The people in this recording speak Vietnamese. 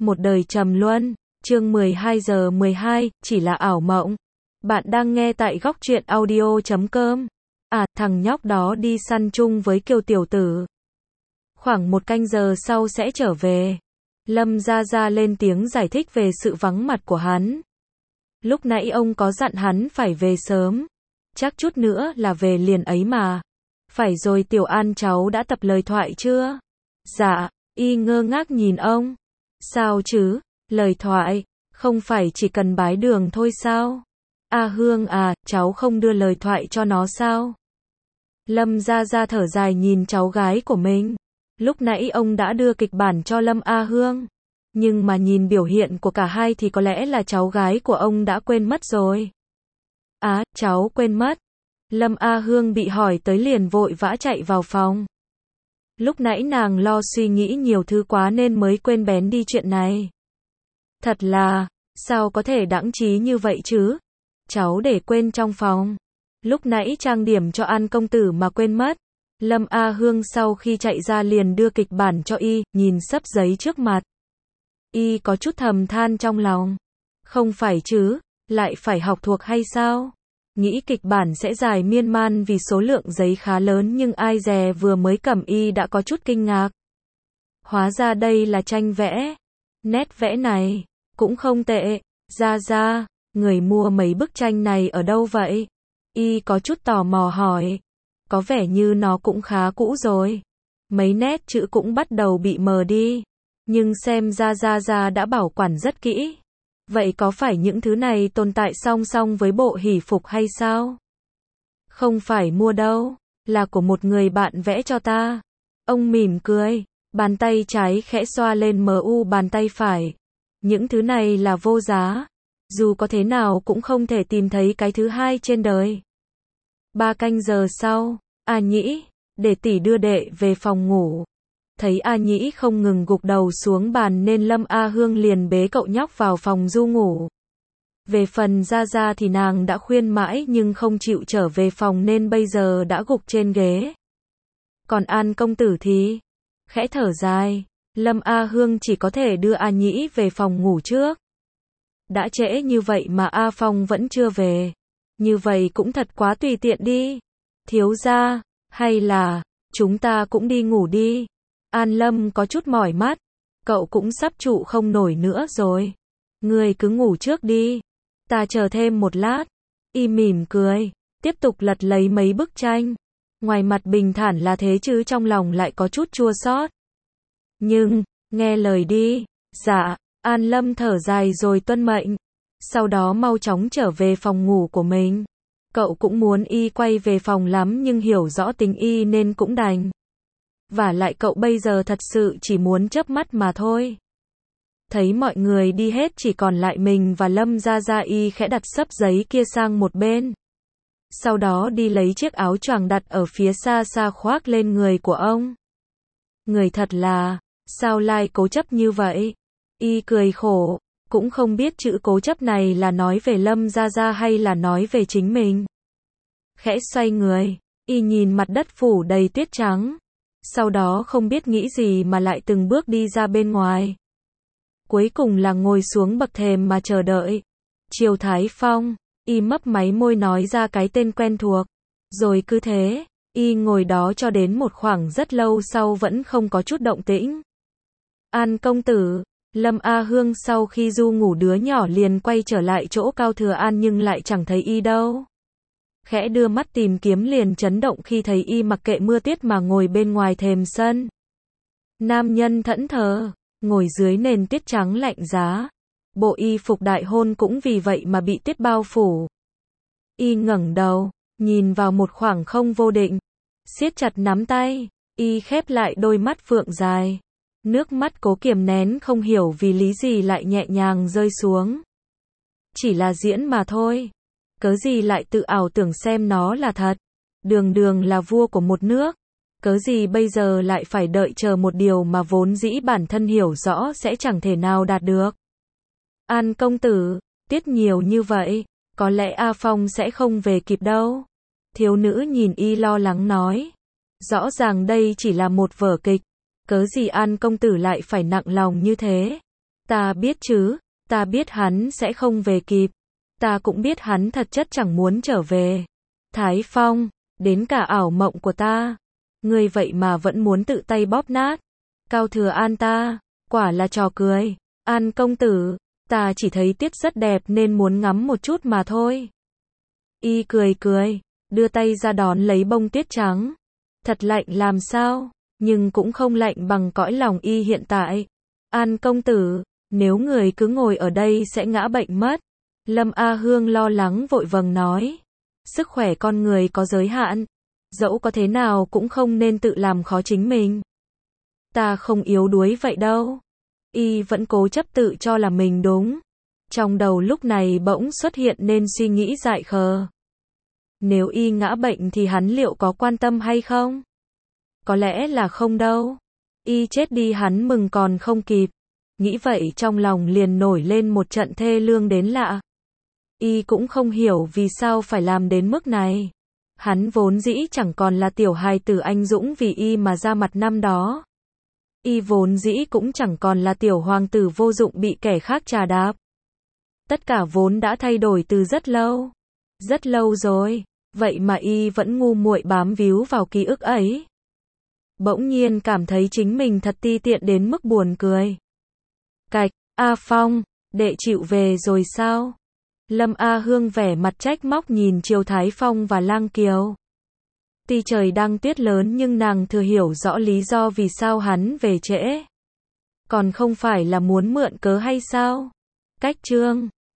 một đời trầm luân, chương 12 giờ 12, chỉ là ảo mộng. Bạn đang nghe tại góc truyện audio.com. À, thằng nhóc đó đi săn chung với Kiều tiểu tử. Khoảng 1 canh giờ sau sẽ trở về. Lâm Gia Gia lên tiếng giải thích về sự vắng mặt của hắn. Lúc nãy ông có dặn hắn phải về sớm. Chắc chút nữa là về liền ấy mà. Phải rồi Tiểu An cháu đã tập lời thoại chưa? Dạ, y ngơ ngác nhìn ông. Sao chứ, lời thoại, không phải chỉ cần bái đường thôi sao? A Hương à, cháu không đưa lời thoại cho nó sao? Lâm Gia Gia thở dài nhìn cháu gái của mình. Lúc nãy ông đã đưa kịch bản cho Lâm A Hương. Nhưng mà nhìn biểu hiện của cả hai thì có lẽ là cháu gái của ông đã quên mất rồi. Á, cháu quên mất. Lâm A Hương bị hỏi tới liền vội vã chạy vào phòng. Lúc nãy nàng lo suy nghĩ nhiều thứ quá nên mới quên bén đi chuyện này. Thật là, sao có thể đãng trí như vậy chứ? Cháu để quên trong phòng. Lúc nãy trang điểm cho An công tử mà quên mất. Lâm A Hương sau khi chạy ra liền đưa kịch bản cho y, nhìn xấp giấy trước mặt. Y có chút thầm than trong lòng. Không phải chứ, lại phải học thuộc hay sao? Nghĩ kịch bản sẽ dài miên man vì số lượng giấy khá lớn nhưng ai dè vừa mới cầm y đã có chút kinh ngạc. Hóa ra đây là tranh vẽ. Nét vẽ này, cũng không tệ. Gia Gia, người mua mấy bức tranh này ở đâu vậy? Y có chút tò mò hỏi. Có vẻ như nó cũng khá cũ rồi. Mấy nét chữ cũng bắt đầu bị mờ đi. Nhưng xem ra Gia Gia đã bảo quản rất kỹ. Vậy có phải những thứ này tồn tại song song với bộ hỷ phục hay sao? Không phải mua đâu, là của một người bạn vẽ cho ta. Ông mỉm cười, bàn tay trái khẽ xoa lên bàn tay phải. Những thứ này là vô giá. Dù có thế nào cũng không thể tìm thấy cái thứ hai trên đời. 3 canh giờ sau, A Nhĩ, để tỷ đưa đệ về phòng ngủ. Thấy A Nhĩ không ngừng gục đầu xuống bàn nên Lâm A Hương liền bế cậu nhóc vào phòng du ngủ. Về phần Gia Gia thì nàng đã khuyên mãi nhưng không chịu trở về phòng nên bây giờ đã gục trên ghế. Còn An công tử thì khẽ thở dài, Lâm A Hương chỉ có thể đưa A Nhĩ về phòng ngủ trước. Đã trễ như vậy mà A Phong vẫn chưa về. Như vậy cũng thật quá tùy tiện đi. Thiếu gia, hay là chúng ta cũng đi ngủ đi. An Lâm có chút mỏi mắt, cậu cũng sắp trụ không nổi nữa rồi. Ngươi cứ ngủ trước đi, ta chờ thêm một lát. Y mỉm cười, tiếp tục lật lấy mấy bức tranh. Ngoài mặt bình thản là thế chứ trong lòng lại có chút chua xót. Nhưng, nghe lời đi. Dạ, An Lâm thở dài rồi tuân mệnh. Sau đó mau chóng trở về phòng ngủ của mình. Cậu cũng muốn y quay về phòng lắm nhưng hiểu rõ tình y nên cũng đành. Và lại cậu bây giờ thật sự chỉ muốn chớp mắt mà thôi. Thấy mọi người đi hết chỉ còn lại mình và Lâm Gia Gia, y khẽ đặt xấp giấy kia sang một bên. Sau đó đi lấy chiếc áo choàng đặt ở phía xa xa khoác lên người của ông. Người thật là, sao lại cố chấp như vậy? Y cười khổ, cũng không biết chữ cố chấp này là nói về Lâm Gia Gia hay là nói về chính mình. Khẽ xoay người, y nhìn mặt đất phủ đầy tuyết trắng. Sau đó không biết nghĩ gì mà lại từng bước đi ra bên ngoài. Cuối cùng là ngồi xuống bậc thềm mà chờ đợi. Triều Thái Phong, y mấp máy môi nói ra cái tên quen thuộc. Rồi cứ thế, y ngồi đó cho đến một khoảng rất lâu sau vẫn không có chút động tĩnh. An công tử, Lâm A Hương sau khi du ngủ đứa nhỏ liền quay trở lại chỗ Cao Thừa An nhưng lại chẳng thấy y đâu. Khẽ đưa mắt tìm kiếm liền chấn động khi thấy y mặc kệ mưa tuyết mà ngồi bên ngoài thềm sân. Nam nhân thẫn thờ, ngồi dưới nền tuyết trắng lạnh giá. Bộ y phục đại hôn cũng vì vậy mà bị tuyết bao phủ. Y ngẩng đầu, nhìn vào một khoảng không vô định. Siết chặt nắm tay, y khép lại đôi mắt phượng dài. Nước mắt cố kiềm nén không hiểu vì lý gì lại nhẹ nhàng rơi xuống. Chỉ là diễn mà thôi. Cớ gì lại tự ảo tưởng xem nó là thật. Đường đường là vua của một nước. Cớ gì bây giờ lại phải đợi chờ một điều mà vốn dĩ bản thân hiểu rõ sẽ chẳng thể nào đạt được. An công tử, tiết nhiều như vậy, có lẽ A Phong sẽ không về kịp đâu. Thiếu nữ nhìn y lo lắng nói. Rõ ràng đây chỉ là một vở kịch. Cớ gì An công tử lại phải nặng lòng như thế. Ta biết chứ, ta biết hắn sẽ không về kịp. Ta cũng biết hắn thật chất chẳng muốn trở về. Thái Phong, đến cả ảo mộng của ta. Ngươi vậy mà vẫn muốn tự tay bóp nát. Cao Thừa An ta, quả là trò cười. An công tử, ta chỉ thấy tiết rất đẹp nên muốn ngắm một chút mà thôi. Y cười cười, đưa tay ra đón lấy bông tuyết trắng. Thật lạnh làm sao, nhưng cũng không lạnh bằng cõi lòng y hiện tại. An công tử, nếu người cứ ngồi ở đây sẽ ngã bệnh mất. Lâm A Hương lo lắng vội vàng nói. Sức khỏe con người có giới hạn. Dẫu có thế nào cũng không nên tự làm khó chính mình. Ta không yếu đuối vậy đâu. Y vẫn cố chấp tự cho là mình đúng. Trong đầu lúc này bỗng xuất hiện nên suy nghĩ dại khờ. Nếu y ngã bệnh thì hắn liệu có quan tâm hay không? Có lẽ là không đâu. Y chết đi hắn mừng còn không kịp. Nghĩ vậy trong lòng liền nổi lên một trận thê lương đến lạ. Y cũng không hiểu vì sao phải làm đến mức này. Hắn vốn dĩ chẳng còn là tiểu hài tử anh dũng vì y mà ra mặt năm đó. Y vốn dĩ cũng chẳng còn là tiểu hoàng tử vô dụng bị kẻ khác trà đạp. Tất cả vốn đã thay đổi từ rất lâu. Rất lâu rồi. Vậy mà y vẫn ngu muội bám víu vào ký ức ấy. Bỗng nhiên cảm thấy chính mình thật ti tiện đến mức buồn cười. Cạch, A Phong, đệ chịu về rồi sao? Lâm A Hương vẻ mặt trách móc nhìn Triều Thái Phong và Lang Kiều. Tuy trời đang tuyết lớn nhưng nàng thừa hiểu rõ lý do vì sao hắn về trễ. Còn không phải là muốn mượn cớ hay sao? Cách chương